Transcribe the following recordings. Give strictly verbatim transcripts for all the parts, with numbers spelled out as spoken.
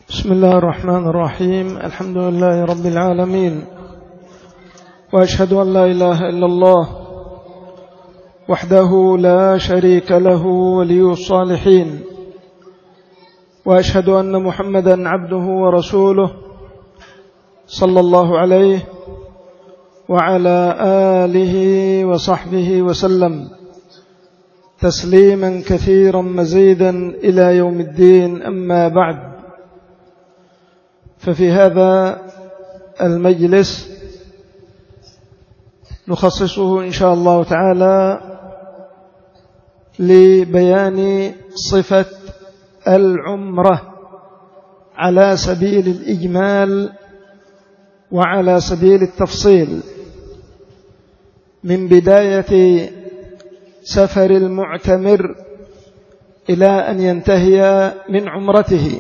بسم الله الرحمن الرحيم. الحمد لله رب العالمين، وأشهد أن لا إله إلا الله وحده لا شريك له ولي الصالحين، وأشهد أن محمدا عبده ورسوله صلى الله عليه وعلى آله وصحبه وسلم تسليما كثيرا مزيدا إلى يوم الدين. أما بعد، ففي هذا المجلس نخصصه إن شاء الله تعالى لبيان صفة العمرة على سبيل الإجمال وعلى سبيل التفصيل، من بداية سفر المعتمر إلى أن ينتهي من عمرته،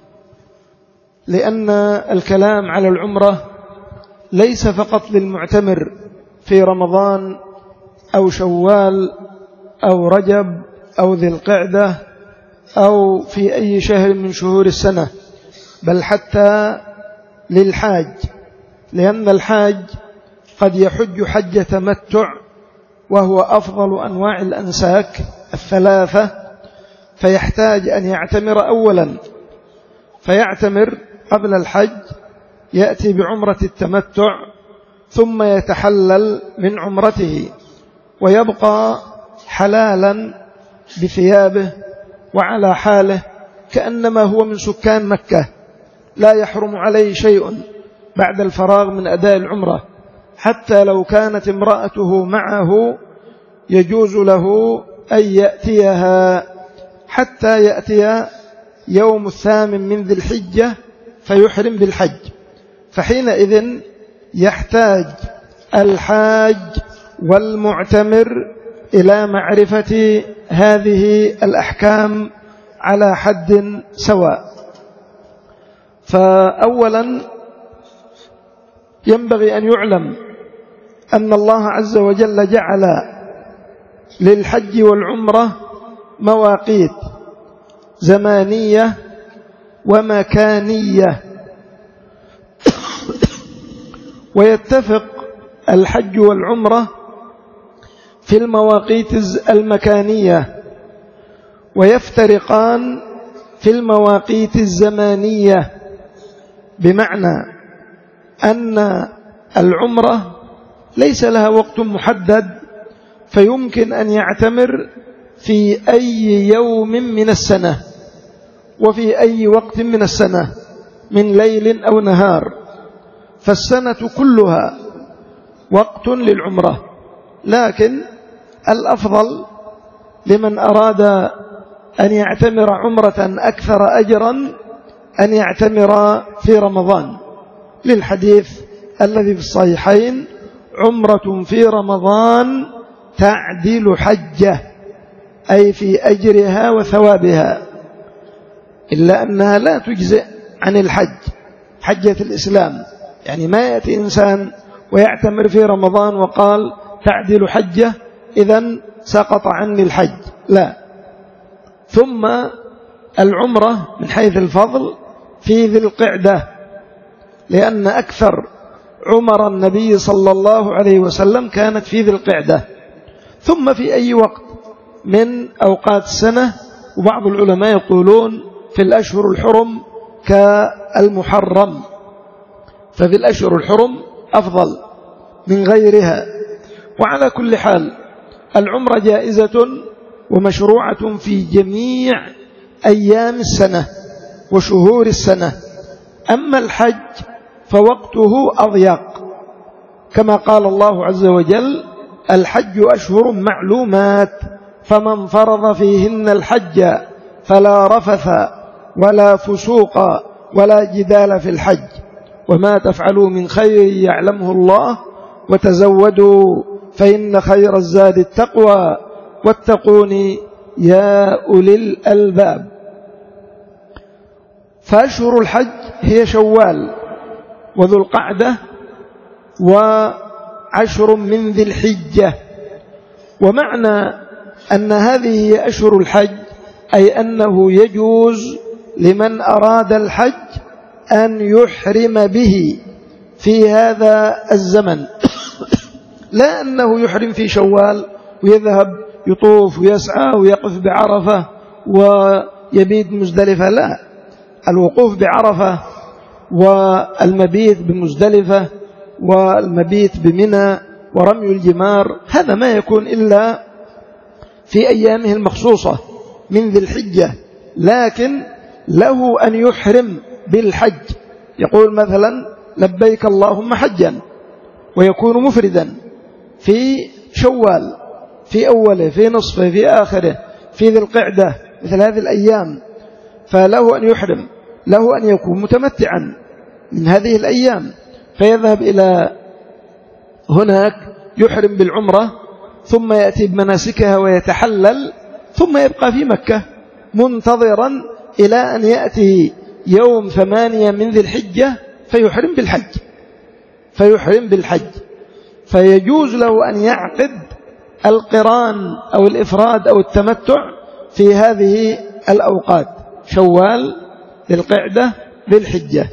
لأن الكلام على العمرة ليس فقط للمعتمر في رمضان أو شوال أو رجب أو ذي القعدة أو في أي شهر من شهور السنة، بل حتى للحاج، لأن الحاج قد يحج حج تمتع وهو أفضل أنواع الأنساك الثلاثة، فيحتاج أن يعتمر أولا، فيعتمر قبل الحج، يأتي بعمرة التمتع ثم يتحلل من عمرته ويبقى حلالا بثيابه وعلى حاله كأنما هو من سكان مكة، لا يحرم عليه شيء بعد الفراغ من أداء العمرة، حتى لو كانت امرأته معه يجوز له أن يأتيها حتى يأتي يوم الثامن من ذي الحجة فيحرم بالحج. فحينئذ يحتاج الحاج والمعتمر إلى معرفة هذه الأحكام على حد سواء. فأولا ينبغي أن يعلم أن الله عز وجل جعل للحج والعمرة مواقيت زمانية ومكانية، ويتفق الحج والعمرة في المواقيت المكانية، ويفترقان في المواقيت الزمانية، بمعنى أن العمرة ليس لها وقت محدد، فيمكن أن يعتمر في أي يوم من السنة وفي أي وقت من السنة من ليل أو نهار، فالسنة كلها وقت للعمرة، لكن الأفضل لمن أراد أن يعتمر عمرة أكثر أجرا أن يعتمر في رمضان، للحديث الذي في الصحيحين: عمرة في رمضان تعدل حجة، أي في أجرها وثوابها، إلا أنها لا تجزئ عن الحج، حجة الإسلام. يعني ما يأتي إنسان ويعتمر في رمضان وقال تعدل حجة إذن سقط عني الحج، لا. ثم العمرة من حيث الفضل في ذي القعدة، لأن أكثر عمر النبي صلى الله عليه وسلم كانت في ذي القعدة، ثم في أي وقت من أوقات السنة، وبعض العلماء يقولون في الأشهر الحرم كالمحرم، ففي الأشهر الحرم أفضل من غيرها. وعلى كل حال العمرة جائزة ومشروعة في جميع أيام السنة وشهور السنة، أما الحج فوقته أضيق، كما قال الله عز وجل: الحج أشهر معلومات فمن فرض فيهن الحج فلا رفث ولا فسوق ولا جدال في الحج وما تفعلوا من خير يعلمه الله وتزودوا فإن خير الزاد التقوى واتقوني يا أولي الألباب. فأشهر الحج هي شوال وذو القعدة وعشر من ذي الحجة. ومعنى أن هذه هي أشهر الحج أي أنه يجوز لمن أراد الحج أن يحرم به في هذا الزمن، لا أنه يحرم في شوال ويذهب يطوف ويسعى ويقف بعرفة ويبيت مزدلفة، لا، الوقوف بعرفة والمبيت بمزدلفة والمبيت بمنى ورمي الجمار هذا ما يكون إلا في أيامه المخصوصة من ذي الحجة، لكن له أن يحرم بالحج، يقول مثلا لبيك اللهم حجا ويكون مفردا في شوال في أوله في نصفه في آخره في ذي القعدة مثل هذه الأيام، فله أن يحرم، له أن يكون متمتعا من هذه الأيام فيذهب إلى هناك يحرم بالعمرة ثم يأتي بمناسكها ويتحلل ثم يبقى في مكة منتظرا إلى أن يأتي يوم ثمانية من ذي الحجة فيحرم بالحج فيحرم بالحج فيجوز له أن يعقد القران أو الإفراد أو التمتع في هذه الأوقات شوال ذي القعدة ذي الحجة.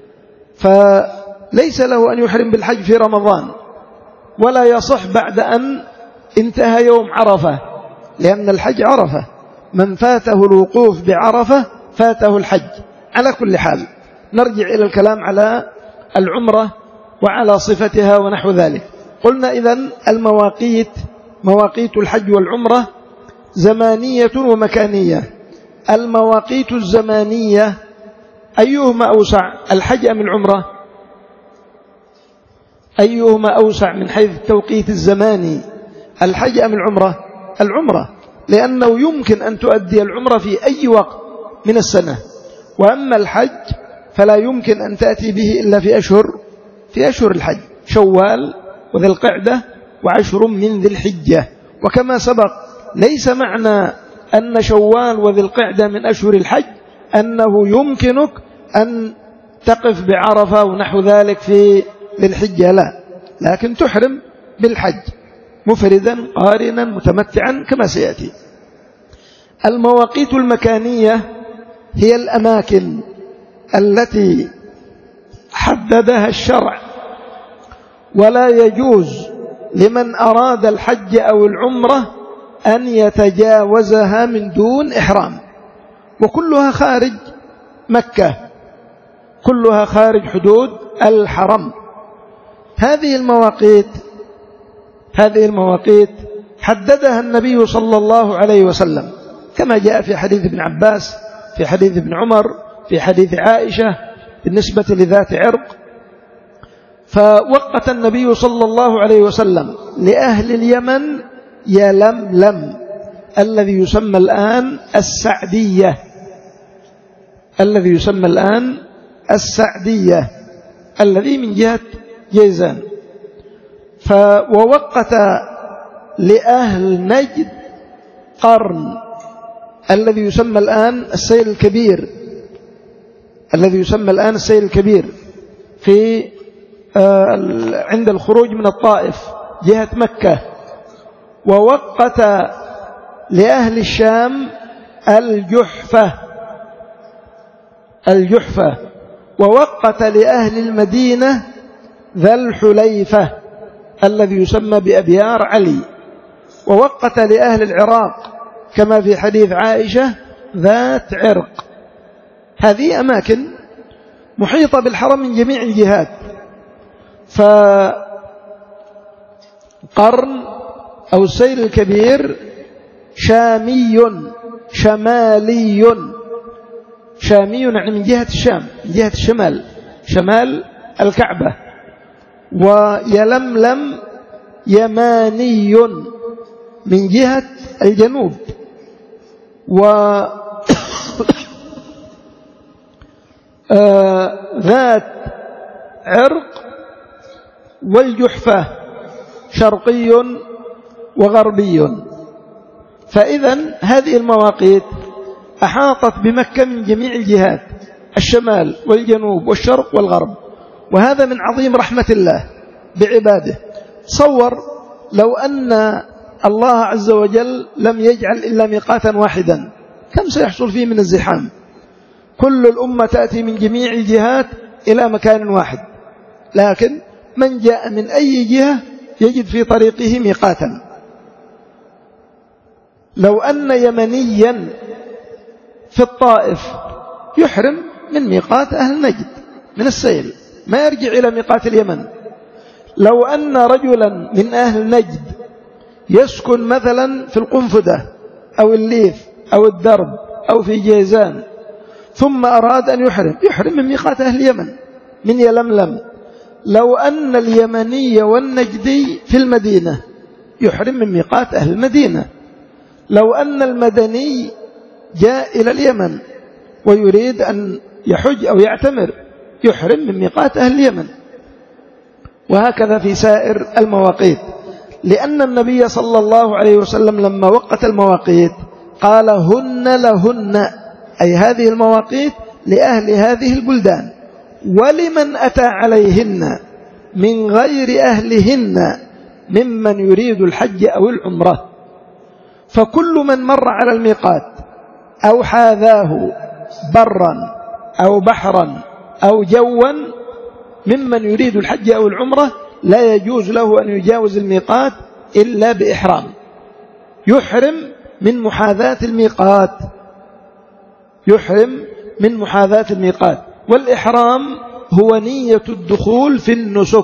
فليس له أن يحرم بالحج في رمضان ولا يصح بعد أن انتهى يوم عرفة، لأن الحج عرفة، من فاته الوقوف بعرفة فاته الحج. على كل حال نرجع إلى الكلام على العمرة وعلى صفتها ونحو ذلك. قلنا إذن المواقيت مواقيت الحج والعمرة زمانية ومكانية. المواقيت الزمانية أيهما أوسع، الحج أم العمرة؟ أيهما أوسع من حيث التوقيت الزماني، الحج أم العمرة؟ العمرة، لأنه يمكن أن تؤدي العمرة في أي وقت من السنة، وأما الحج فلا يمكن أن تأتي به إلا في أشهر في أشهر الحج شوال وذي القعدة وعشر من ذي الحجة. وكما سبق ليس معنى أن شوال وذي القعدة من أشهر الحج أنه يمكنك أن تقف بعرفة ونحو ذلك في ذي الحجة، لا، لكن تحرم بالحج مفردا قارنا متمتعا كما سيأتي. المواقيت المكانية هي الأماكن التي حددها الشرع ولا يجوز لمن أراد الحج أو العمرة أن يتجاوزها من دون إحرام، وكلها خارج مكة، كلها خارج حدود الحرم. هذه المواقيت هذه المواقيت حددها النبي صلى الله عليه وسلم كما جاء في حديث ابن عباس، في حديث ابن عمر، في حديث عائشة بالنسبة لذات عرق. فوقت النبي صلى الله عليه وسلم لأهل اليمن يلملم الذي يسمى الآن السعدية الذي يسمى الآن السعدية الذي من جهة جيزان، فووقت لأهل نجد قرن الذي يسمى الآن السيل الكبير الذي يسمى الآن السيل الكبير في عند الخروج من الطائف جهة مكة. ووقت لأهل الشام الجحفة الجحفة ووقت لأهل المدينة ذا الحليفة الذي يسمى بأبيار علي، ووقت لأهل العراق كما في حديث عائشة ذات عرق. هذه أماكن محيطة بالحرم من جميع الجهات. فقرن أو السيل الكبير شامي شمالي، شامي يعني من جهة الشام، من جهة الشمال، شمال الكعبة. ويلملم يماني من جهة الجنوب. وذات عرق والجحفة شرقي وغربي. فإذن هذه المواقيت أحاطت بمكة من جميع الجهات، الشمال والجنوب والشرق والغرب، وهذا من عظيم رحمة الله بعباده. تصور لو أن الله عز وجل لم يجعل إلا ميقاتا واحدا كم سيحصل فيه من الزحام. كل الأمة تأتي من جميع الجهات إلى مكان واحد، لكن من جاء من أي جهة يجد في طريقه ميقاتا. لو أن يمنيا في الطائف يحرم من ميقات أهل نجد من السيل، ما يرجع إلى ميقات اليمن. لو أن رجلا من أهل نجد يسكن مثلا في القنفذة أو الليث أو الدرب أو في جيزان ثم أراد أن يحرم، يحرم من ميقات أهل اليمن من يلملم. لو أن اليمني والنجدي في المدينة يحرم من ميقات أهل المدينة. لو أن المدني جاء إلى اليمن ويريد أن يحج أو يعتمر يحرم من ميقات أهل اليمن. وهكذا في سائر المواقيت، لأن النبي صلى الله عليه وسلم لما وقت المواقيت قال هن لهن، أي هذه المواقيت لأهل هذه البلدان، ولمن أتى عليهن من غير أهلهن ممن يريد الحج أو العمرة. فكل من مر على الميقات أو حاذاه برا أو بحرا أو جوا ممن يريد الحج أو العمرة لا يجوز له أن يجاوز الميقات إلا بإحرام، يحرم من محاذاة الميقات، يحرم من محاذاة الميقات. والإحرام هو نية الدخول في النسك،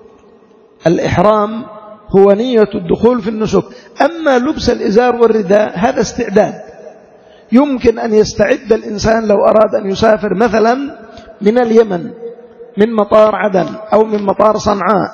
الإحرام هو نية الدخول في النسك. أما لبس الإزار والرداء هذا استعداد، يمكن أن يستعد الإنسان لو أراد أن يسافر مثلا من اليمن من مطار عدن أو من مطار صنعاء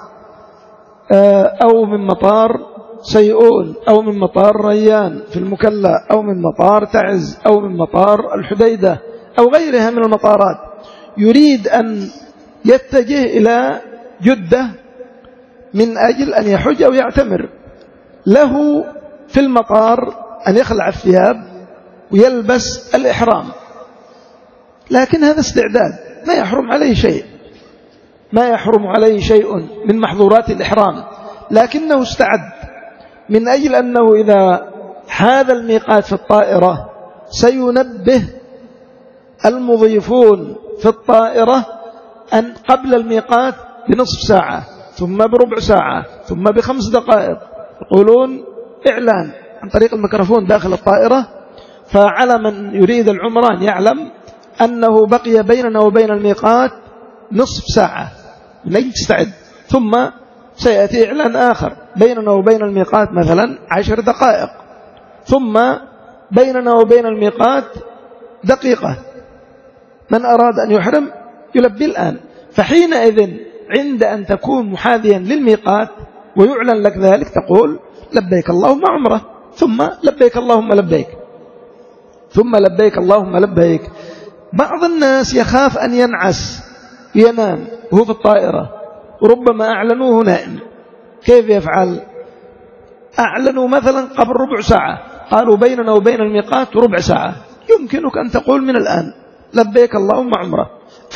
أو من مطار سيئون أو من مطار ريان في المكلا أو من مطار تعز أو من مطار الحديدة أو غيرها من المطارات، يريد أن يتجه إلى جدة من أجل أن يحج أو يعتمر، له في المطار أن يخلع الثياب ويلبس الإحرام، لكن هذا استعداد ما يحرم عليه شيء، ما يحرم عليه شيء من محظورات الإحرام، لكنه استعد من أجل أنه إذا حاذ الميقات في الطائرة سينبه المضيفون في الطائرة أن قبل الميقات بنصف ساعة ثم بربع ساعة ثم بخمس دقائق يقولون إعلان عن طريق الميكروفون داخل الطائرة، فعلى من يريد العمران يعلم أنه بقي بيننا وبين الميقات نصف ساعة لن تستعد، ثم سيأتي إعلان آخر بيننا وبين الميقات مثلا عشر دقائق، ثم بيننا وبين الميقات دقيقة، من أراد أن يحرم يلبي الآن. فحينئذ عند أن تكون محاذيا للميقات ويعلن لك ذلك تقول لبيك اللهم عمره، ثم لبيك اللهم لبيك، ثم لبيك اللهم لبيك. بعض الناس يخاف أن ينعس ينام وهو في الطائرة وربما أعلنوه نائم، كيف يفعل؟ أعلنوا مثلا قبل ربع ساعة قالوا بيننا وبين الميقات ربع ساعة، يمكنك أن تقول من الآن لبيك اللهم عمره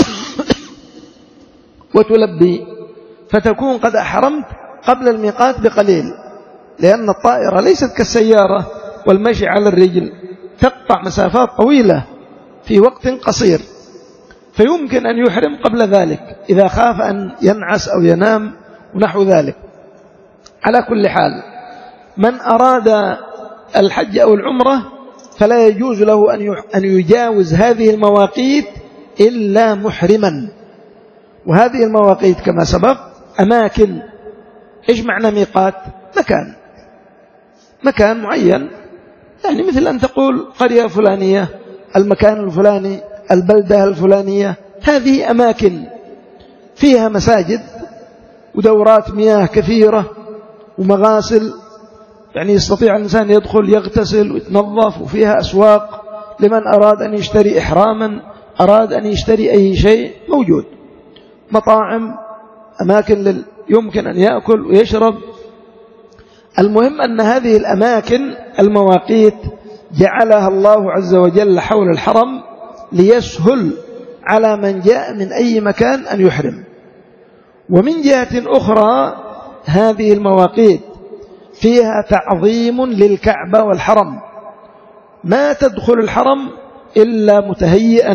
وتلبي، فتكون قد أحرمت قبل الميقات بقليل، لأن الطائرة ليست كالسيارة والمشي على الرجل، تقطع مسافات طويلة في وقت قصير، فيمكن أن يحرم قبل ذلك إذا خاف أن ينعس أو ينام ونحو ذلك. على كل حال من أراد الحج أو العمرة فلا يجوز له أن يجاوز هذه المواقيت إلا محرما. وهذه المواقيت كما سبق أماكن. إيش معنى ميقات؟ مكان، مكان معين، يعني مثل أن تقول قرية فلانية، المكان الفلاني، البلدة الفلانية، هذه أماكن فيها مساجد ودورات مياه كثيرة ومغاسل، يعني يستطيع الإنسان يدخل يغتسل ويتنظف، وفيها أسواق لمن أراد أن يشتري إحراما، أراد أن يشتري أي شيء موجود، مطاعم، أماكن يمكن أن يأكل ويشرب. المهم أن هذه الأماكن المواقيت جعلها الله عز وجل حول الحرم ليسهل على من جاء من أي مكان أن يحرم. ومن جهة أخرى هذه المواقيت فيها تعظيم للكعبة والحرم، ما تدخل الحرم إلا متهيئا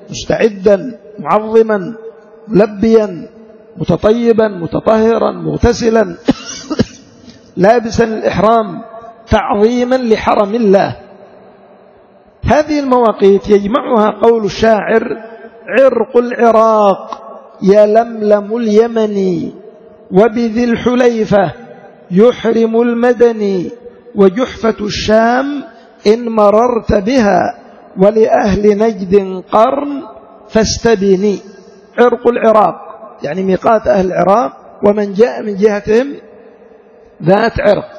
مستعدا معظما ملبيا متطيبا متطهرا مغتسلا لابسا الإحرام تعظيما لحرم الله. هذه المواقيت يجمعها قول الشاعر: عرق العراق يلملم اليمني وبذي الحليفة يحرم المدني وجحفة الشام إن مررت بها ولأهل نجد قرن فاستبني. عرق العراق يعني ميقات أهل العراق ومن جاء من جهتهم ذات عرق.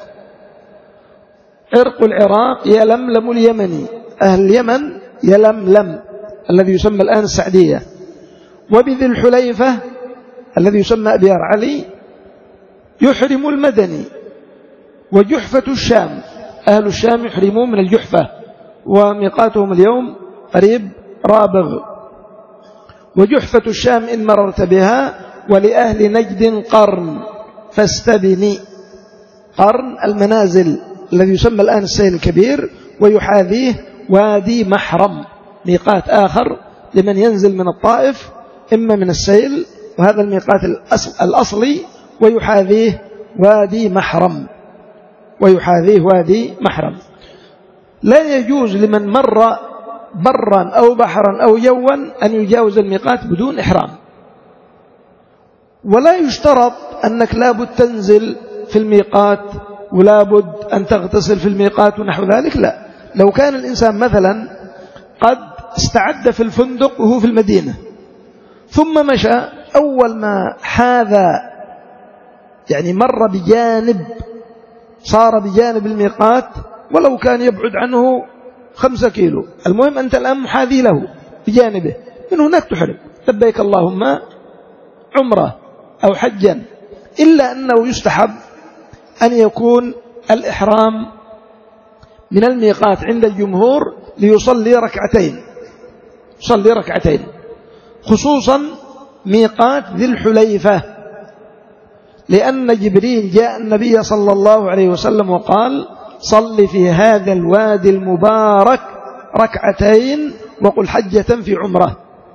عرق العراق يلملم اليمني، أهل اليمن يلملم الذي يسمى الآن السعدية. وبذي الحليفة الذي يسمى أبيار علي يحرم المدني. وجحفة الشام، أهل الشام يحرمون من الجحفة وميقاتهم اليوم قريب رابغ. وجحفة الشام إن مررت بها ولأهل نجد قرن فاستبني. قرن المنازل الذي يسمى الآن السيل الكبير، ويحاذيه وادي محرم ميقات آخر لمن ينزل من الطائف إما من السيل وهذا الميقات الأصلي، ويحاذيه وادي محرم ويحاذيه وادي محرم. لا يجوز لمن مر برا أو بحرا أو جوا أن يجاوز الميقات بدون إحرام. ولا يشترط أنك لابد تنزل في الميقات ولابد أن تغتسل في الميقات ونحو ذلك، لا. لو كان الإنسان مثلا قد استعد في الفندق وهو في المدينة ثم مشى، أول ما حاذ يعني مر بجانب صار بجانب الميقات ولو كان يبعد عنه خمسة كيلو، المهم أنت الآن محاذي له بجانبه، من هناك تحرم لبيك اللهم عمره أو حجا. إلا أنه يستحب أن يكون الإحرام من الميقات عند الجمهور ليصلي ركعتين، يصلي ركعتين، خصوصا ميقات ذي الحليفة، لأن جبريل جاء النبي صلى الله عليه وسلم وقال: صل في هذا الوادي المبارك ركعتين وقل حجة في عمره.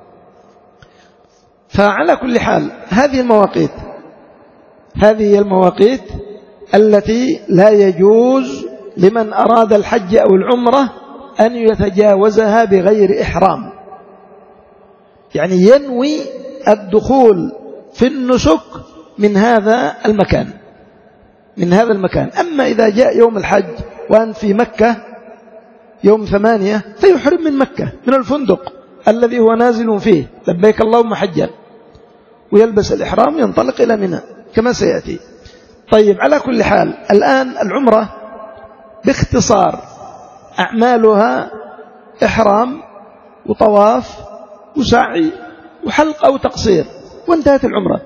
فعلى كل حال هذه المواقيت هذه المواقيت التي لا يجوز لمن أراد الحج أو العمرة أن يتجاوزها بغير إحرام، يعني ينوي الدخول في النسك من هذا المكان من هذا المكان. أما إذا جاء يوم الحج وأنت في مكة يوم ثمانية فيحرم من مكة من الفندق الذي هو نازل فيه لبيك اللهم حجا، ويلبس الإحرام ينطلق إلى منى كما سيأتي. طيب، على كل حال الآن العمرة باختصار أعمالها إحرام وطواف وسعي وحلق أو تقصير وانتهت العمرة.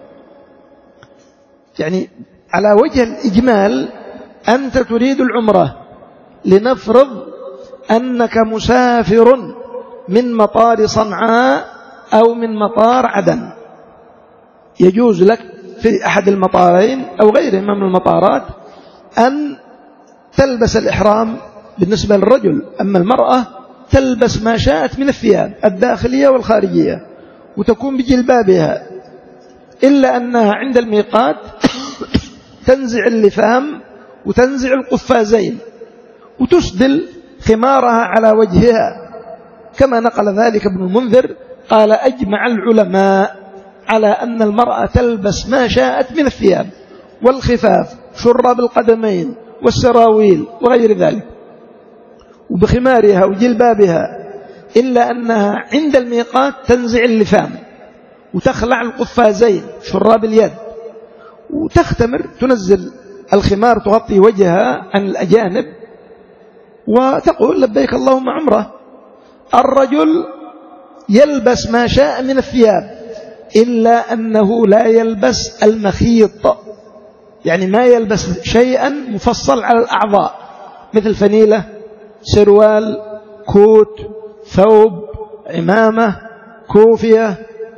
يعني على وجه الإجمال أنت تريد العمرة، لنفرض أنك مسافر من مطار صنعاء أو من مطار عدن، يجوز لك في أحد المطارين أو غيرهما من المطارات أن تلبس الإحرام بالنسبة للرجل. أما المرأة تلبس ما شاءت من الثياب الداخلية والخارجية وتكون بجلبابها، إلا أنها عند الميقات تنزع اللفام وتنزع القفازين وتسدل خمارها على وجهها، كما نقل ذلك ابن المنذر قال: أجمع العلماء على أن المرأة تلبس ما شاءت من الثياب والخفاف، شراب القدمين والسراويل وغير ذلك، وبخمارها وجلبابها، إلا أنها عند الميقات تنزع اللفام وتخلع القفازين شراب اليد وتختمر، تنزل الخمار تغطي وجهها عن الأجانب وتقول لبيك اللهم عمره. الرجل يلبس ما شاء من الثياب إلا أنه لا يلبس المخيط، يعني ما يلبس شيئا مفصل على الأعضاء مثل فنيلة، سروال، كوت، ثوب، عمامة، كوفية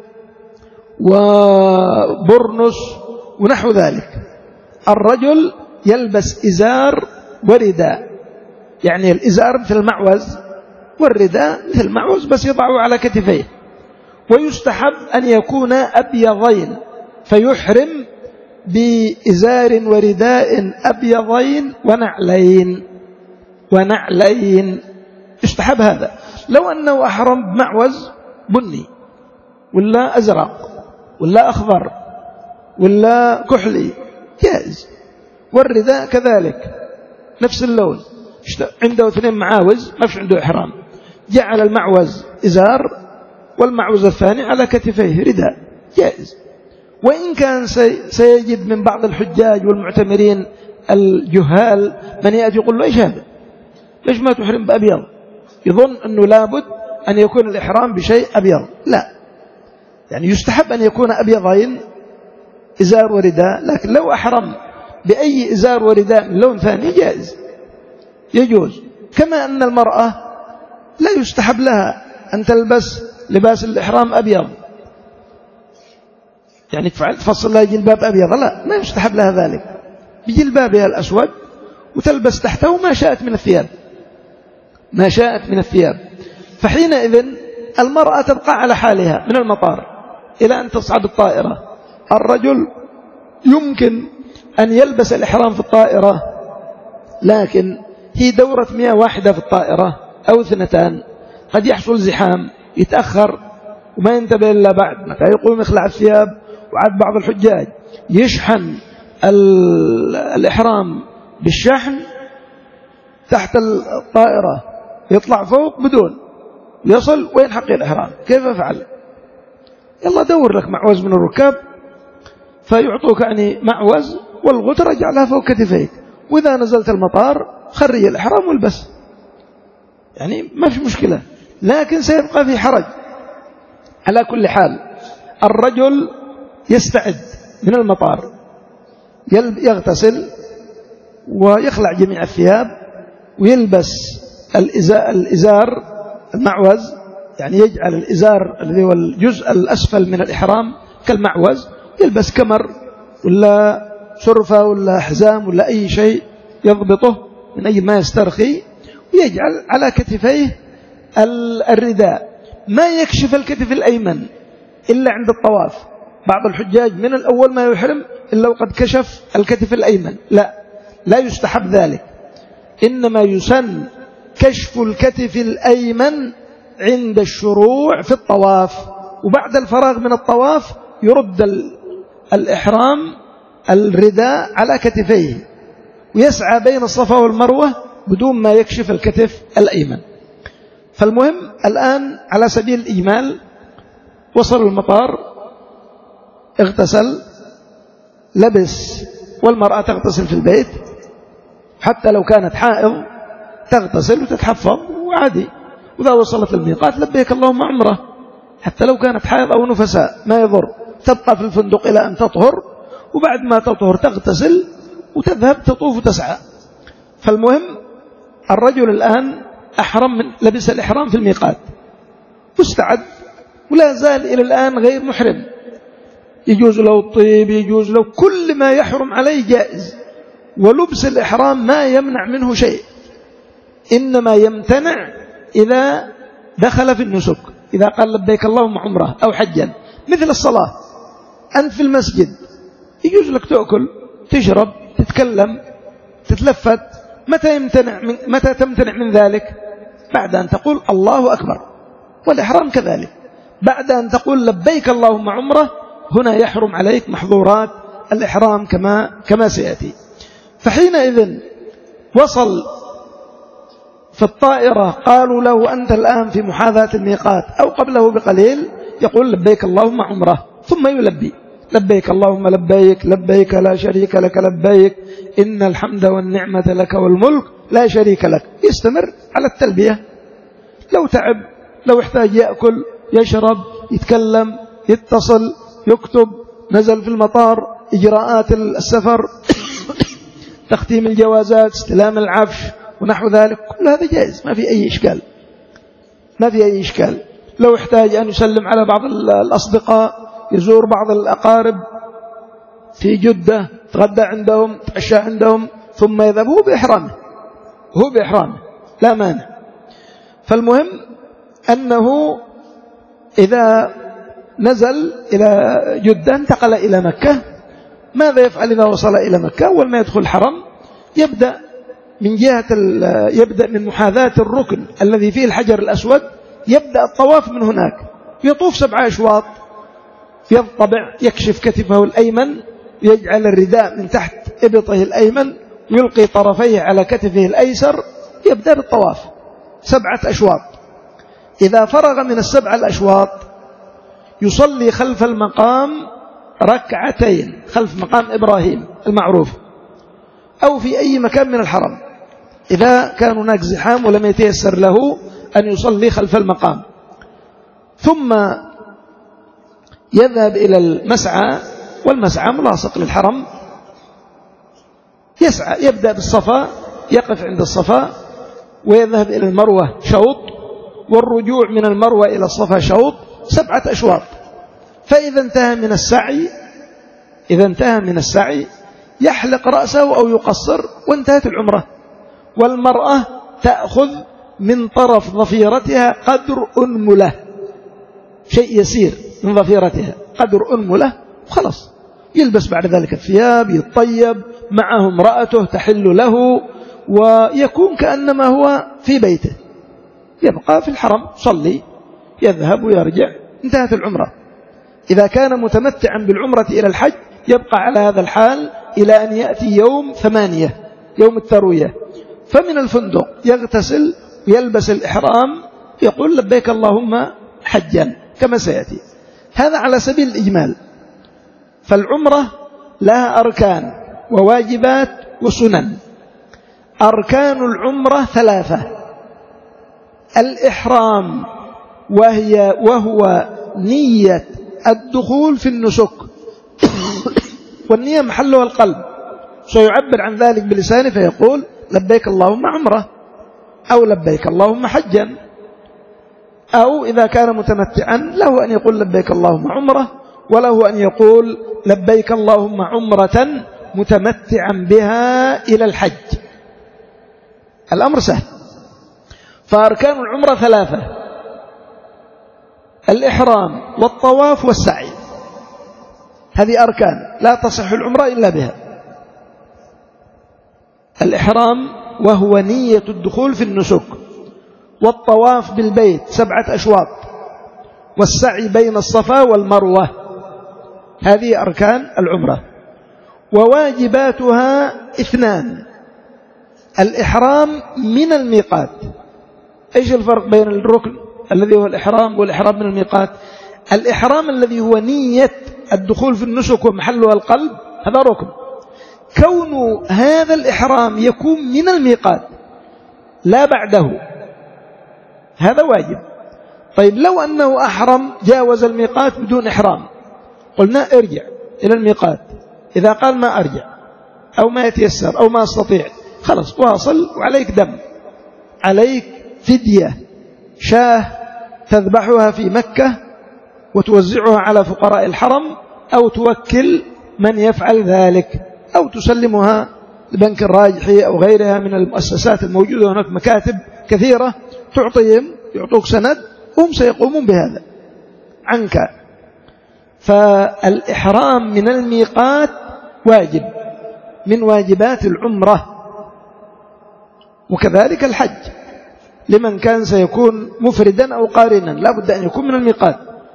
وبرنس ونحو ذلك. الرجل يلبس إزار ورداء، يعني الإزار مثل المعوز والرداء مثل المعوز بس يضعه على كتفيه، ويستحب أن يكون أبيضين فيحرم بإزار ورداء أبيضين ونعلين ونعلين يستحب هذا. لو أنه أحرم بمعوز بني ولا أزرق ولا أخضر ولا كحلي جائز، والرداء كذلك نفس اللون، عنده اثنين معاوز ما فيش عنده إحرام، جعل المعوز إزار والمعوز الثاني على كتفيه رداء جائز. وإن كان سيجد من بعض الحجاج والمعتمرين الجهال من يأتي يقول له إيش هذا، ليش ما تحرم بأبيض، يظن أنه لابد أن يكون الإحرام بشيء أبيض. لا، يعني يستحب أن يكون أبيضين إزار ورداء، لكن لو أحرم بأي إزار ورداء من لون ثاني جائز يجوز. كما أن المرأة لا يستحب لها أن تلبس لباس الإحرام أبيض، يعني تفصل لها جلباب أبيض، لا، ما يستحب لها ذلك، بجلبابها الأسود وتلبس تحته ما شاءت من الثياب ما شاءت من الثياب. فحينئذ المرأة تبقى على حالها من المطار إلى أن تصعد الطائرة. الرجل يمكن أن يلبس الإحرام في الطائرة، لكن هي دورة مياه واحدة في الطائرة أو اثنتان، قد يحصل زحام يتأخر وما ينتبه إلا بعد متى يقوم يخلع الثياب. وعاد بعض الحجاج يشحن الإحرام بالشحن تحت الطائرة، يطلع فوق بدون يصل وين حق الإحرام، كيف فعل؟ يلا دور لك معوز من الركاب فيعطوك يعني معوز والغترة جعلها فوق كتفيك، وإذا نزلت المطار خرج الإحرام والبس، يعني ما في مشكلة، لكن سيبقى في حرج. على كل حال الرجل يستعد من المطار، يغتسل ويخلع جميع الثياب ويلبس الإزار المعوز، يعني يجعل الإزار الذي هو الجزء الأسفل من الإحرام كالمعوز، يلبس كمر ولا شرفة ولا حزام ولا أي شيء يضبطه من أي ما يسترخي، ويجعل على كتفيه الرداء، ما يكشف الكتف الأيمن إلا عند الطواف. بعض الحجاج من الأول ما يحرم إلا وقد كشف الكتف الأيمن، لا لا يستحب ذلك، إنما يسن كشف الكتف الأيمن عند الشروع في الطواف، وبعد الفراغ من الطواف يرد الإحرام الرداء على كتفيه ويسعى بين الصفا والمروة بدون ما يكشف الكتف الأيمن. فالمهم الآن على سبيل الإجمال وصل المطار، اغتسل، لبس، والمرأة تغتسل في البيت حتى لو كانت حائض تغتسل وتتحفظ وعادي، وإذا وصلت الميقات لبيك اللهم عمره، حتى لو كانت حائض أو نفساء ما يضر، تبقى في الفندق إلى أن تطهر، وبعد ما تطهر تغتسل وتذهب تطوف وتسعى. فالمهم الرجل الآن أحرم من لبس الإحرام في الميقات واستعد، ولا زال إلى الآن غير محرم، يجوز له الطيب، يجوز له كل ما يحرم عليه جائز، ولبس الإحرام ما يمنع منه شيء، إنما يمتنع إذا دخل في النسك، إذا قال لبيك اللهم عمره أو حجا. مثل الصلاة، أنت في المسجد يجوز لك تأكل، تشرب، تتكلم، تتلفت، متى يمتنع من متى تمتنع من ذلك؟ بعد أن تقول الله أكبر. والإحرام كذلك، بعد أن تقول لبيك اللهم عمره هنا يحرم عليك محظورات الإحرام كما كما سيأتي. فحينئذ وصل في الطائرة قالوا له أنت الآن في محاذاة الميقات أو قبله بقليل، يقول لبيك اللهم عمره، ثم يلبي لبيك اللهم لبيك لبيك لا شريك لك لبيك إن الحمد والنعمة لك والملك لا شريك لك، يستمر على التلبية. لو تعب، لو احتاج يأكل، يشرب، يتكلم، يتصل، يكتب، نزل في المطار، إجراءات السفر تختيم الجوازات، استلام العفش ونحو ذلك، كل هذا جائز، ما في أي إشكال ما في أي إشكال. لو احتاج أن يسلم على بعض الأصدقاء، يزور بعض الأقارب في جدة، تغدى عندهم، تعشى عندهم، ثم يذهب هو بإحرامه هو بإحرامه لا مانع. فالمهم أنه إذا نزل إلى جدة انتقل إلى مكة، ماذا يفعل إذا وصل إلى مكة؟ أول ما يدخل الحرم يبدأ من جهة يبدأ من محاذاة الركن الذي فيه الحجر الأسود، يبدأ الطواف من هناك، يطوف سبع أشواط، يضطبع، يكشف كتفه الأيمن، يجعل الرداء من تحت إبطه الأيمن، يلقي طرفيه على كتفه الأيسر، يبدأ بالطواف سبعة أشواط. إذا فرغ من السبع الأشواط يصلي خلف المقام ركعتين، خلف مقام إبراهيم المعروف، أو في أي مكان من الحرم إذا كان هناك زحام ولم يتيسر له أن يصلي خلف المقام. ثم يذهب إلى المسعى، والمسعى ملاصق للحرم، يسعى، يبدأ بالصفا، يقف عند الصفا ويذهب إلى المروة شوط، والرجوع من المروة إلى الصفا شوط، سبعة أشواط. فإذا انتهى من السعي إذا انتهى من السعي يحلق رأسه أو يقصر، وانتهت العمرة. والمرأة تأخذ من طرف ظفيرتها قدر أنملة، شيء يسير من ظفيرتها قدر أنملة، وخلص يلبس بعد ذلك الثياب، يتطيب، معه امرأته تحل له، ويكون كأنما هو في بيته، يبقى في الحرم، صلي، يذهب ويرجع، انتهت العمرة. إذا كان متمتعا بالعمرة إلى الحج يبقى على هذا الحال إلى أن يأتي يوم ثمانية، يوم التروية، فمن الفندق يغتسل ويلبس الإحرام، يقول لبيك اللهم حجا كما سيأتي. هذا على سبيل الإجمال. فالعمرة لها أركان وواجبات وسنن. أركان العمرة ثلاثة: الإحرام وهي وهو نية الدخول في النسك، والنية محلها القلب، سيعبر عن ذلك بلسانه فيقول لبيك اللهم عمرة، أو لبيك اللهم حجا، أو إذا كان متمتعا له أن يقول لبيك اللهم عمرة، وله أن يقول لبيك اللهم عمرة متمتعا بها إلى الحج. الأمر سهل. فأركان العمرة ثلاثة: الإحرام والطواف والسعي، هذه أركان لا تصح العمرة إلا بها. الإحرام وهو نية الدخول في النسك، والطواف بالبيت سبعة أشواط، والسعي بين الصفا والمروة، هذه أركان العمرة. وواجباتها اثنان: الإحرام من الميقات. إيش الفرق بين الركن الذي هو الإحرام والإحرام من الميقات؟ الإحرام الذي هو نية الدخول في النسك ومحلها القلب، هذا ركن. كون هذا الإحرام يكون من الميقات لا بعده، هذا واجب. طيب لو أنه أحرم جاوز الميقات بدون إحرام، قلنا ارجع إلى الميقات. إذا قال ما أرجع أو ما يتيسر أو ما أستطيع، خلاص واصل، وعليك دم، عليك فدية، شاه تذبحها في مكة وتوزعها على فقراء الحرم، أو توكل من يفعل ذلك، أو تسلمها لبنك الراجحي أو غيرها من المؤسسات الموجودة هناك، مكاتب كثيرة تعطيهم، يعطوك سند، هم سيقومون بهذا عنك. فالإحرام من الميقات واجب من واجبات العمرة، وكذلك الحج لمن كان سيكون مفردا أو قارنا لا بد أن يكون من الميقات.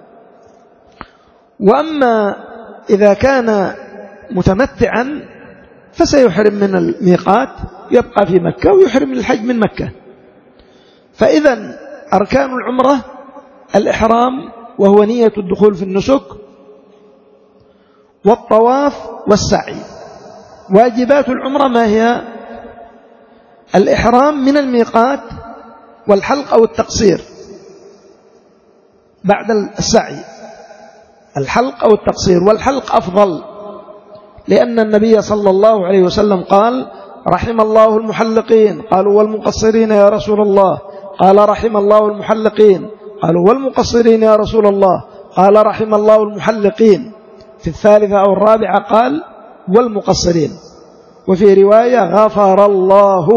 وأما إذا كان متمتعا فسيحرم من الميقات، يبقى في مكة ويحرم من الحج من مكة. فإذا أركان العمرة الإحرام وهو نية الدخول في النسك، والطواف والسعي. واجبات العمرة ما هي؟ الإحرام من الميقات، والحلق أو التقصير بعد السعي، الحلق أو التقصير، والحلق أفضل، لأن النبي صلى الله عليه وسلم قال رحم الله المحلقين، قالوا والمقصرين يا رسول الله، قال رحم الله المحلقين، قالوا والمقصرين يا رسول الله، قال رحم الله المحلقين، في الثالثة أو الرابعة قال والمقصرين، وفي رواية غفر الله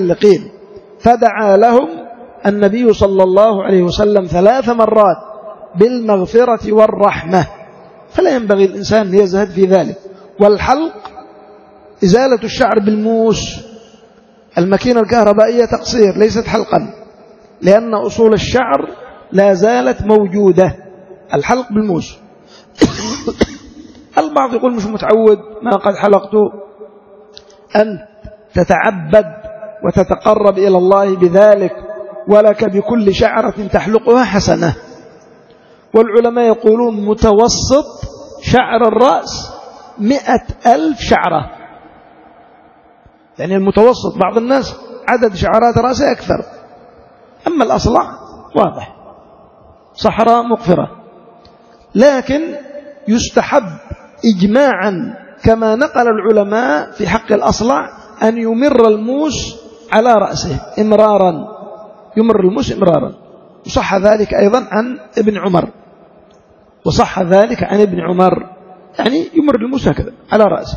للمحلقين. فدعا لهم النبي صلى الله عليه وسلم ثلاث مرات بالمغفرة والرحمة، فلا ينبغي الإنسان أن يزهد في ذلك. والحلق إزالة الشعر بالموس، الماكينة الكهربائية تقصير ليست حلقا، لأن أصول الشعر لا زالت موجودة. الحلق بالموس. البعض يقول مش متعود، ما قد حلقته، أن تتعبد وتتقرب إلى الله بذلك، ولك بكل شعرة تحلقها حسنة. والعلماء يقولون متوسط شعر الرأس مئة ألف شعرة، يعني المتوسط. بعض الناس عدد شعرات رأسه أكثر، أما الأصلع واضح صحراء مقفرة. لكن يستحب إجماعا كما نقل العلماء في حق الأصلع أن يمر الموس على رأسه إمرارا، يمر الموس إمرارا. وصح ذلك أيضا عن ابن عمر، وصح ذلك عن ابن عمر، يعني يمر الموس هكذا على رأسه.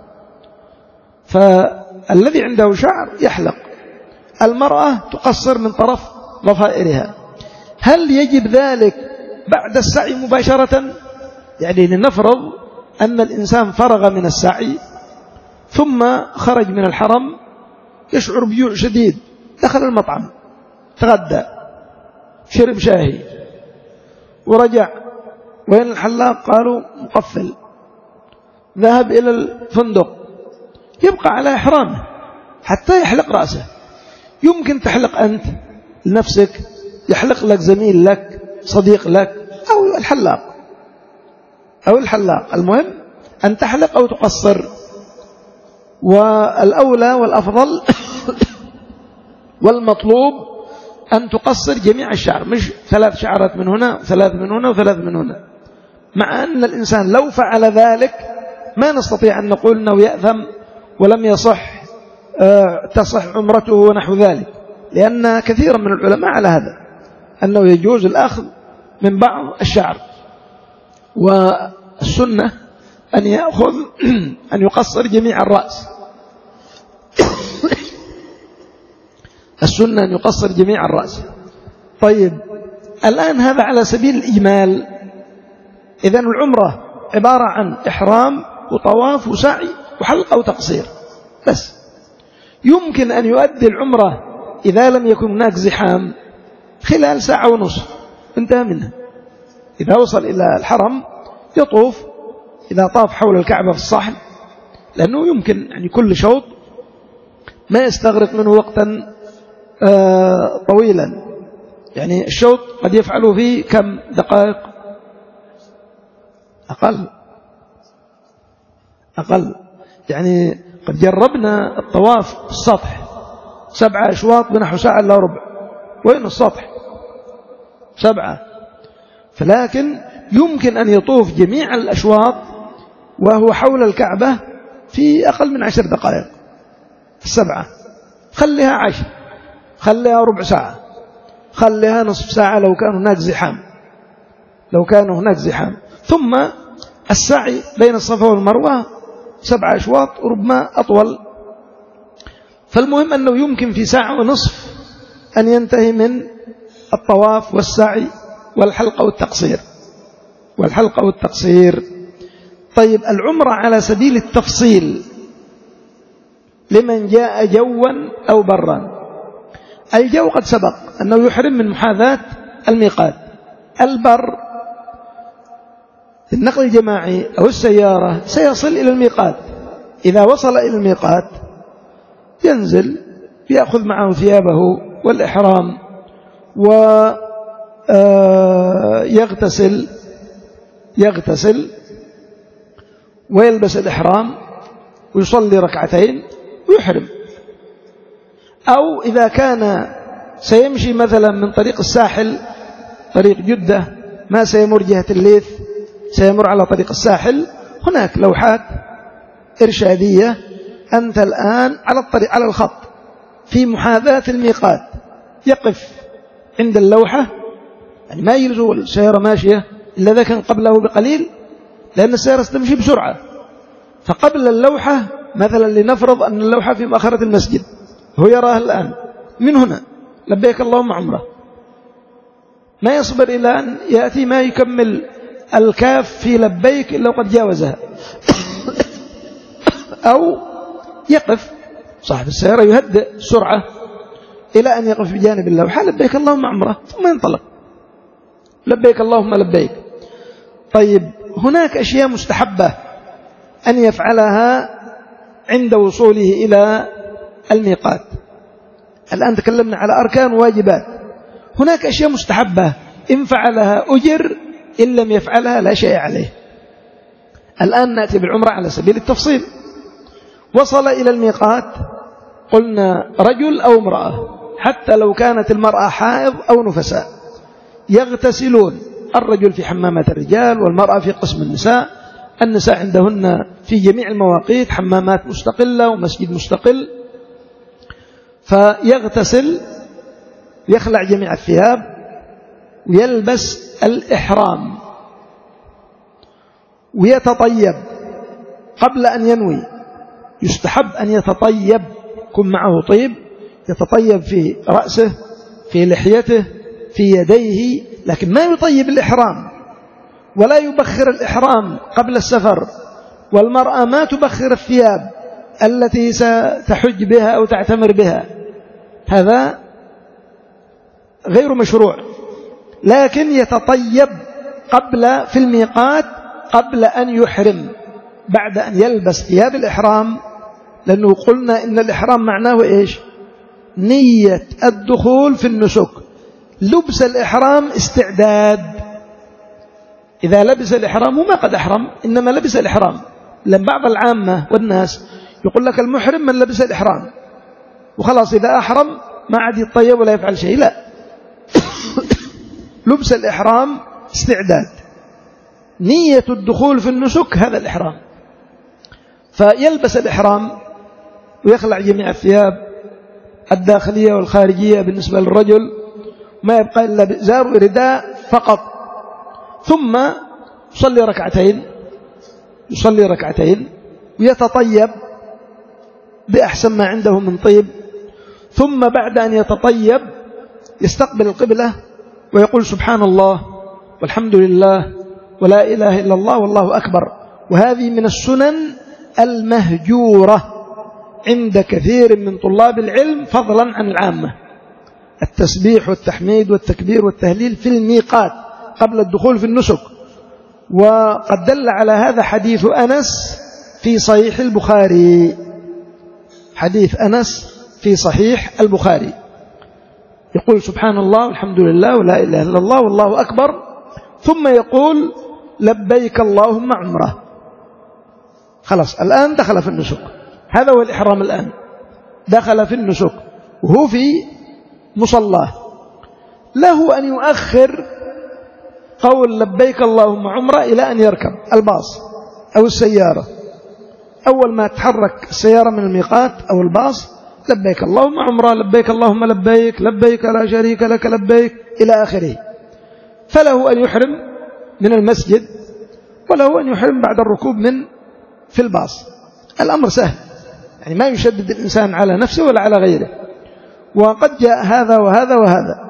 فالذي عنده شعر يحلق. المرأة تقصر من طرف ضفائرها. هل يجب ذلك بعد السعي مباشرة؟ يعني لنفرض أن الإنسان فرغ من السعي ثم خرج من الحرم يشعر بجوع شديد، دخل المطعم تغدى شرب شاهي ورجع، وين الحلاق؟ قالوا مقفل. ذهب إلى الفندق، يبقى على إحرامه حتى يحلق رأسه. يمكن تحلق أنت لنفسك، يحلق لك زميل لك، صديق لك، أو الحلاق أو الحلاق المهم أن تحلق أو تقصر. والأولى والأفضل والمطلوب أن تقصر جميع الشعر، مش ثلاث شعرات من هنا وثلاث من هنا وثلاث من هنا. مع أن الإنسان لو فعل ذلك ما نستطيع أن نقول أنه يأثم ولم يصح أه تصح عمرته ونحو ذلك، لأن كثيرا من العلماء على هذا، أنه يجوز الأخذ من بعض الشعر. والسنة أن يأخذ أن يقصر جميع الرأس. السنة أن يقصر جميع الرأس. طيب الآن هذا على سبيل الإجمال. إذن العمرة عبارة عن إحرام وطواف وسعي وحلق أو تقصير بس. يمكن أن يؤدي العمرة إذا لم يكن هناك زحام خلال ساعة ونصف انتهى منها. إذا وصل إلى الحرم يطوف، إذا طاف حول الكعبة في الصحن، لأنه يمكن يعني كل شوط ما يستغرق منه وقتا آه طويلا، يعني الشوط قد يفعله فيه كم دقائق؟ أقل أقل يعني قد جربنا الطواف في السطح سبعة أشواط بنحو ساعة إلا ربع. وين السطح؟ سبعة. فلكن يمكن أن يطوف جميع الأشواط وهو حول الكعبة في أقل من عشر دقائق. السبعة خليها عشر، خليها ربع ساعة، خليها نصف ساعة لو كان هناك زحام، لو كان هناك زحام. ثم السعي بين الصفا والمروة سبعة أشواط وربما أطول. فالمهم أنه يمكن في ساعة ونصف أن ينتهي من الطواف والسعي والحلق والتقصير والحلق والتقصير. طيب العمرة على سبيل التفصيل لمن جاء جوا أو برا. الجو قد سبق أنه يحرم من محاذاة الميقات. البر النقل الجماعي أو السيارة سيصل إلى الميقات. إذا وصل إلى الميقات ينزل يأخذ معه ثيابه والإحرام ويغتسل يغتسل ويلبس الإحرام ويصلي ركعتين ويحرم. أو إذا كان سيمشي مثلا من طريق الساحل، طريق جدة، ما سيمر جهة الليث، سيمر على طريق الساحل، هناك لوحات إرشادية. أنت الآن على الطريق على الخط في محاذاة الميقات، يقف عند اللوحة، يعني ما يلزو السيارة ماشية إلا إذا كان قبله بقليل، لأن السيارة ستمشي بسرعة. فقبل اللوحة مثلا لنفرض أن اللوحة في مؤخرة المسجد، هو يراها الآن من هنا، لبيك اللهم عمره، ما يصبر إلى أن يأتي ما يكمل الكاف في لبيك إلا وقد جاوزها، أو يقف صاحب السيارة يهدئ سرعة إلى أن يقف بجانب الله وحال لبيك اللهم عمره ثم ينطلق لبيك اللهم لبيك. طيب هناك أشياء مستحبة أن يفعلها عند وصوله إلى الميقات. الآن تكلمنا على أركان واجبات، هناك أشياء مستحبة إن فعلها أجر، إن لم يفعلها لا شيء عليه. الآن نأتي بالعمرة على سبيل التفصيل. وصل إلى الميقات، قلنا رجل أو امرأة، حتى لو كانت المرأة حائض أو نفساء يغتسلون، الرجل في حمامات الرجال والمرأة في قسم النساء. النساء عندهن في جميع المواقيت حمامات مستقلة ومسجد مستقل، فيغتسل يخلع جميع الثياب ويلبس الإحرام ويتطيب قبل أن ينوي. يستحب أن يتطيب، يكون معه طيب، يتطيب في رأسه في لحيته في يديه، لكن ما يطيب الإحرام ولا يبخر الإحرام قبل السفر. والمرأة ما تبخر الثياب التي ستحج بها أو تعتمر بها، هذا غير مشروع. لكن يتطيب قبل في الميقات قبل أن يحرم، بعد أن يلبس ثياب الإحرام، لأنه قلنا إن الإحرام معناه إيش؟ نية الدخول في النسك. لبس الإحرام استعداد. إذا لبس الإحرام وما قد أحرم، إنما لبس الإحرام. لأن بعض العامة والناس يقول لك المحرم من لبس الإحرام وخلاص إذا أحرم ما عاد يطيب ولا يفعل شيء، لا. لبس الإحرام استعداد، نية الدخول في النسك هذا الإحرام. فيلبس الإحرام ويخلع جميع الثياب الداخلية والخارجية بالنسبة للرجل، ما يبقى إلا بإزار ورداء فقط. ثم يصلي ركعتين يصلي ركعتين ويتطيب بأحسن ما عنده من طيب. ثم بعد أن يتطيب يستقبل القبلة ويقول سبحان الله والحمد لله ولا إله إلا الله والله أكبر. وهذه من السنن المهجورة عند كثير من طلاب العلم فضلا عن العامة، التسبيح والتحميد والتكبير والتهليل في الميقات قبل الدخول في النسك. وقد دل على هذا حديث أنس في صحيح البخاري، حديث أنس في صحيح البخاري يقول سبحان الله والحمد لله ولا إله إلا الله والله أكبر، ثم يقول لبيك اللهم عمره. خلاص الآن دخل في النسك، هذا هو الإحرام. الآن دخل في النسك وهو في مصلاه. له أن يؤخر قول لبيك اللهم عمره إلى أن يركب الباص أو السيارة. أول ما تحرك السيارة من الميقات أو الباص لبيك اللهم عمره، لبيك اللهم لبيك، لبيك لا شريك لك لبيك، إلى آخره. فله أن يحرم من المسجد وله أن يحرم بعد الركوب من في الباص. الأمر سهل، يعني ما يشدد الإنسان على نفسه ولا على غيره. وقد جاء هذا وهذا وهذا.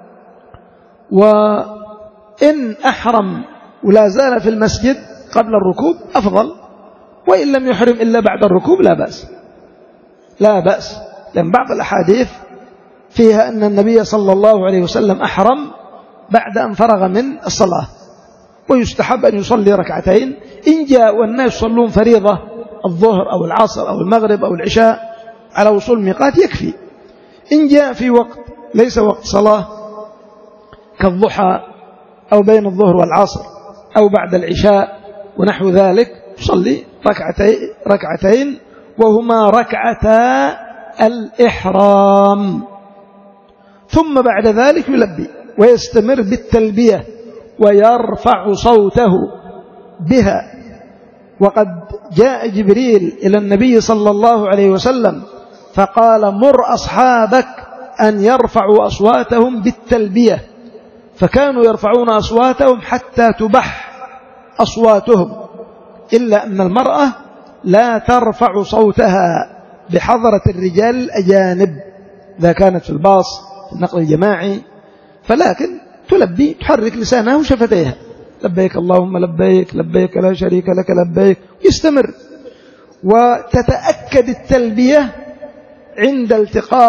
وإن أحرم ولا زال في المسجد قبل الركوب أفضل، وإن لم يحرم إلا بعد الركوب لا بأس لا بأس لأن بعض الأحاديث فيها أن النبي صلى الله عليه وسلم أحرم بعد أن فرغ من الصلاة. ويستحب أن يصلي ركعتين إن جاء والناس يصلون فريضة الظهر أو العصر أو المغرب أو العشاء على وصول الميقات يكفي. إن جاء في وقت ليس وقت صلاة كالضحى أو بين الظهر والعصر أو بعد العشاء ونحو ذلك يصلي ركعتين, ركعتين وهما ركعتا الإحرام، ثم بعد ذلك يلبي ويستمر بالتلبية ويرفع صوته بها. وقد جاء جبريل إلى النبي صلى الله عليه وسلم فقال مر أصحابك أن يرفعوا أصواتهم بالتلبية، فكانوا يرفعون أصواتهم حتى تبح أصواتهم، إلا أن المرأة لا ترفع صوتها بحضرة الرجال الأجانب إذا كانت في الباص في النقل الجماعي، فلكن تلبي، تحرك لسانها وشفتيها، لبيك اللهم لبيك، لبيك لا شريك لك لبيك، يستمر. وتتأكد التلبية عند التقاء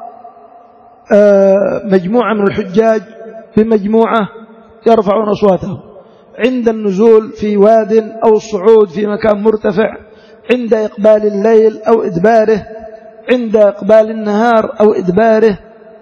مجموعة من الحجاج بمجموعة يرفعون أصواتهم، عند النزول في واد أو الصعود في مكان مرتفع، عند إقبال الليل أو إدباره، عند إقبال النهار أو إدباره.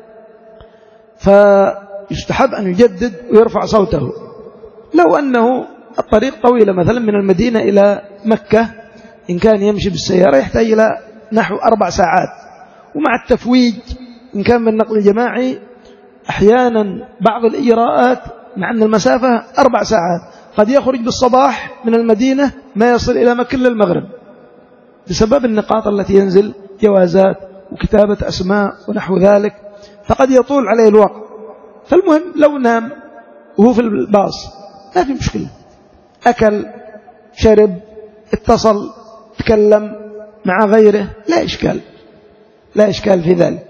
فيستحب أن يجدد ويرفع صوته. لو أنه الطريق طويلة مثلا من المدينة إلى مكة، إن كان يمشي بالسيارة يحتاج إلى نحو أربع ساعات، ومع التفويج إن كان من نقل جماعي أحيانا بعض الإجراءات مع أن المسافة أربع ساعات، قد يخرج بالصباح من المدينة ما يصل إلى مكة المغرب بسبب النقاط التي ينزل جوازات وكتابة أسماء ونحو ذلك، فقد يطول عليه الوقت. فالمهم لو نام وهو في الباص ما في مشكلة، أكل شرب اتصل تكلم مع غيره لا إشكال، لا إشكال في ذلك.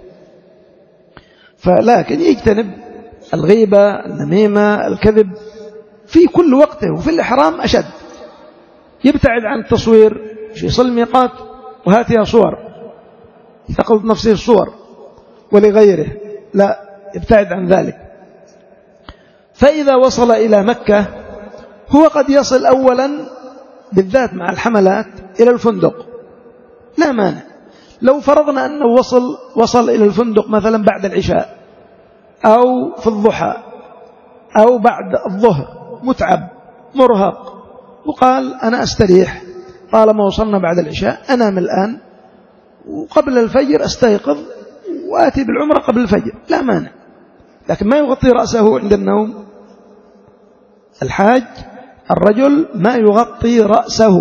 فلكن يجتنب الغيبة، النميمة، الكذب في كل وقته، وفي الإحرام أشد. يبتعد عن التصوير، يصل الميقات وهاتها صور، تقض نفسه الصور ولغيره، لا، يبتعد عن ذلك. فإذا وصل إلى مكة هو قد يصل أولا بالذات مع الحملات إلى الفندق، لا مانع. لو فرضنا أنه وصل وصل إلى الفندق مثلا بعد العشاء أو في الضحى أو بعد الظهر، متعب مرهق، وقال أنا أستريح طالما وصلنا بعد العشاء، أنام الآن وقبل الفجر أستيقظ وآتي بالعمرة قبل الفجر، لا مانع. لكن ما يغطي رأسه عند النوم. الحاج الرجل ما يغطي رأسه،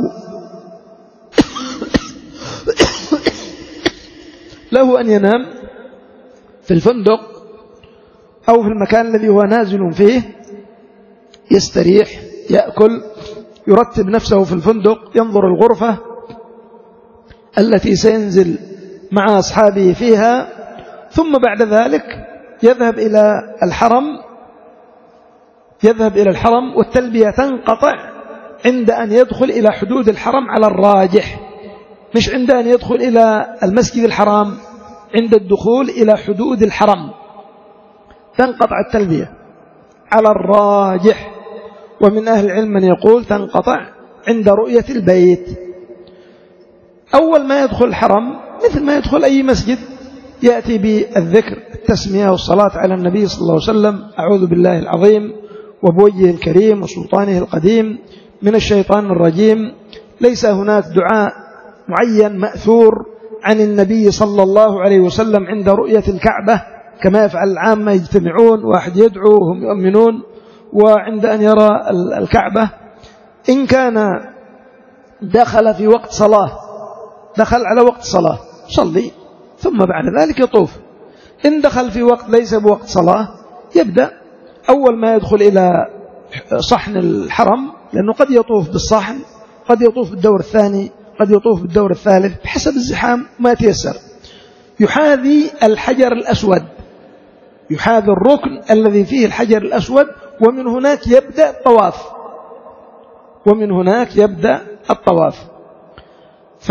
له أن ينام في الفندق أو في المكان الذي هو نازل فيه، يستريح، يأكل، يرتب نفسه في الفندق، ينظر الغرفة التي سينزل مع أصحابه فيها، ثم بعد ذلك يذهب إلى الحرم يذهب إلى الحرم والتلبية تنقطع عند أن يدخل إلى حدود الحرم على الراجح، مش عند أن يدخل إلى المسجد الحرام، عند الدخول إلى حدود الحرم تنقطع التلبية على الراجح. ومن أهل العلم من يقول تنقطع عند رؤية البيت. أول ما يدخل الحرم مثل ما يدخل أي مسجد، يأتي بالذكر، التسمية والصلاة على النبي صلى الله عليه وسلم، أعوذ بالله العظيم وبوجهه الكريم وسلطانه القديم من الشيطان الرجيم. ليس هناك دعاء معين مأثور عن النبي صلى الله عليه وسلم عند رؤية الكعبة كما يفعل العامة، يجتمعون واحد يدعو وهم يؤمنون، وعند أن يرى الكعبة إن كان دخل في وقت صلاة، دخل على وقت صلاة صلي، ثم بعد ذلك يطوف. إن دخل في وقت ليس بوقت صلاة، يبدأ أول ما يدخل إلى صحن الحرم، لأنه قد يطوف بالصحن، قد يطوف بالدور الثاني، قد يطوف بالدور الثالث بحسب الزحام ما يتيسر، يحاذي الحجر الأسود، يحاذي الركن الذي فيه الحجر الأسود، ومن هناك يبدأ الطواف ومن هناك يبدأ الطواف ف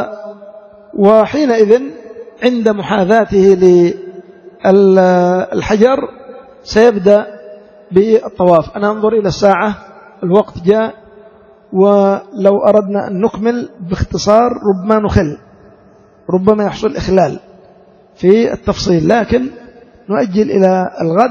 وحينئذ عند محاذاته للحجر سيبدأ بالطواف. أنا أنظر إلى الساعة، الوقت جاء، ولو أردنا أن نكمل باختصار ربما نخل، ربما يحصل إخلال في التفصيل، لكن نؤجل إلى الغد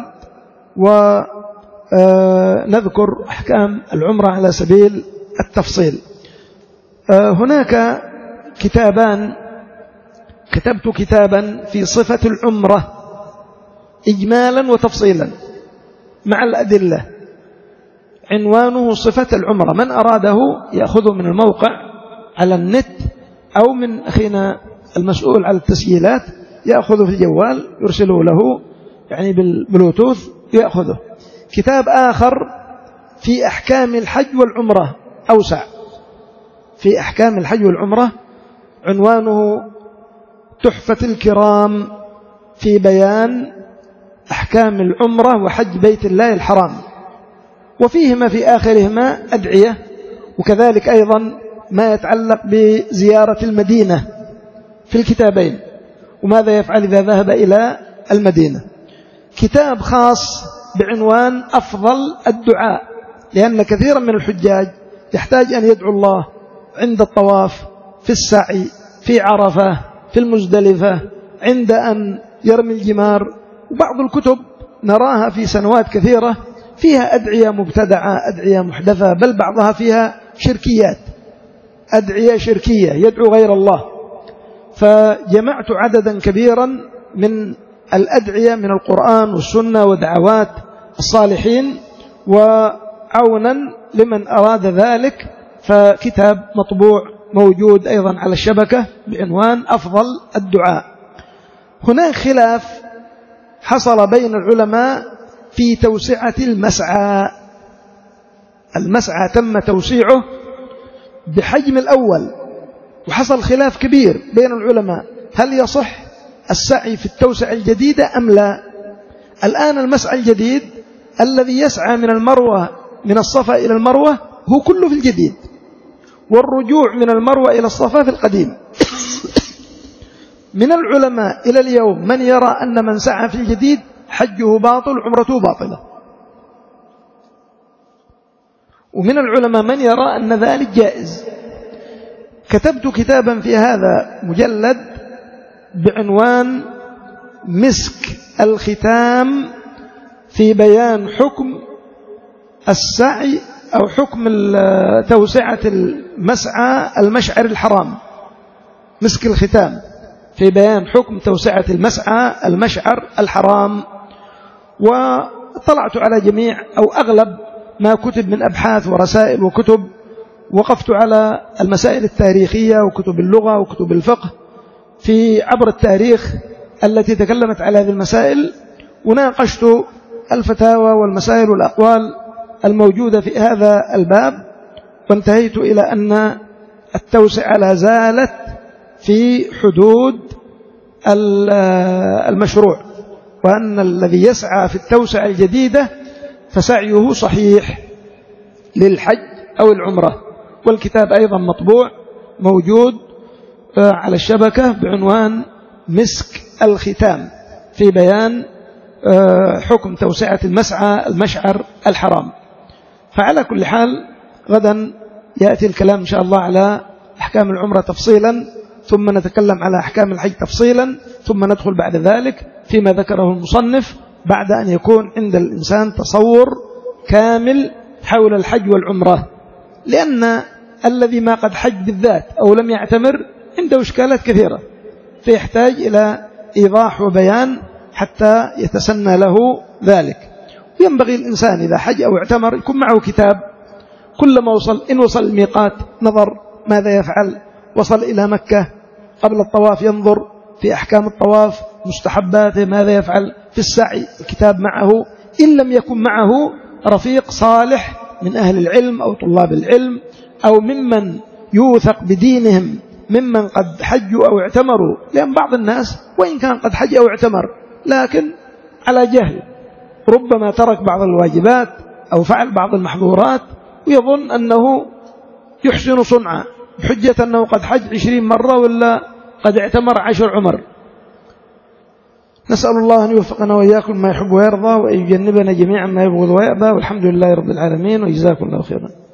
ونذكر أحكام العمرة على سبيل التفصيل. هناك كتابان، كتبت كتابا في صفة العمرة إجمالا وتفصيلا مع الأدلة، عنوانه صفة العمرة، من أراده يأخذه من الموقع على النت أو من أخينا المسؤول على التسجيلات يأخذه في الجوال يرسله له يعني بالبلوتوث يأخذه. كتاب آخر في أحكام الحج والعمرة أوسع، في أحكام الحج والعمرة، عنوانه تحفة الكرام في بيان أحكام العمرة وحج بيت الله الحرام، وفيهما في آخرهما أدعية، وكذلك أيضا ما يتعلق بزيارة المدينة في الكتابين، وماذا يفعل إذا ذهب إلى المدينة. كتاب خاص بعنوان أفضل الدعاء، لأن كثيرا من الحجاج يحتاج أن يدعو الله عند الطواف، في السعي، في عرفة، في المزدلفة، عند أن يرمي الجمار. وبعض الكتب نراها في سنوات كثيرة فيها أدعية مبتدعة، أدعية محدثة، بل بعضها فيها شركيات، أدعية شركية يدعو غير الله. فجمعت عددا كبيرا من الأدعية من القرآن والسنة ودعوات الصالحين، وعونا لمن أراد ذلك فكتاب مطبوع موجود أيضا على الشبكة بعنوان أفضل الدعاء. هناك خلاف حصل بين العلماء في توسعة المسعى. المسعى تم توسيعه بحجم الأول، وحصل خلاف كبير بين العلماء هل يصح السعي في التوسعة الجديدة أم لا. الآن المسعى الجديد الذي يسعى من المروة من الصفا إلى المروة هو كله في الجديد، والرجوع من المروة إلى الصفا في القديم. من العلماء إلى اليوم من يرى أن من سعى في الجديد حجه باطل عمرته باطلة، ومن العلماء من يرى أن ذلك جائز. كتبت كتابا في هذا مجلد بعنوان مسك الختام في بيان حكم السعي أو حكم توسعة المسعى المشعر الحرام. مسك الختام في بيان حكم توسعة المسعى المشعر الحرام. وطلعت على جميع أو أغلب ما كتب من أبحاث ورسائل وكتب، وقفت على المسائل التاريخية وكتب اللغة وكتب الفقه في عبر التاريخ التي تكلمت على هذه المسائل، وناقشت الفتاوى والمسائل والأقوال الموجودة في هذا الباب، وانتهيت إلى أن التوسعة لا زالت في حدود المشروع، وأن الذي يسعى في التوسعة الجديدة فسعيه صحيح للحج أو العمرة. والكتاب أيضا مطبوع موجود على الشبكة بعنوان مسك الختام في بيان حكم توسعة المسعى المشعر الحرام. فعلى كل حال غدا يأتي الكلام إن شاء الله على أحكام العمرة تفصيلا، ثم نتكلم على أحكام الحج تفصيلا، ثم ندخل بعد ذلك فيما ذكره المصنف بعد أن يكون عند الإنسان تصور كامل حول الحج والعمرة. لأن الذي ما قد حج بالذات أو لم يعتمر عنده إشكالات كثيرة، فيحتاج إلى إيضاح وبيان حتى يتسنى له ذلك. ينبغي الإنسان إذا حج أو اعتمر يكون معه كتاب، كلما وصل إن وصل الميقات نظر ماذا يفعل، وصل إلى مكة قبل الطواف ينظر في أحكام الطواف مستحباته، ماذا يفعل في السعي، الكتاب معه. إن لم يكن معه رفيق صالح من أهل العلم أو طلاب العلم أو ممن يوثق بدينهم ممن قد حجوا أو اعتمروا، لأن بعض الناس وإن كان قد حج أو اعتمر لكن على جهل، ربما ترك بعض الواجبات أو فعل بعض المحظورات ويظن أنه يحسن صنعا بحجة أنه قد حج عشرين مرة ولا قد اعتمر عشر عمر. نسأل الله أن يوفقنا وإياكم ما يحب ويرضى، وأن يجنبنا جميعا ما يبغض ويأبى، والحمد لله رب العالمين، وجزاكم الله خيرا.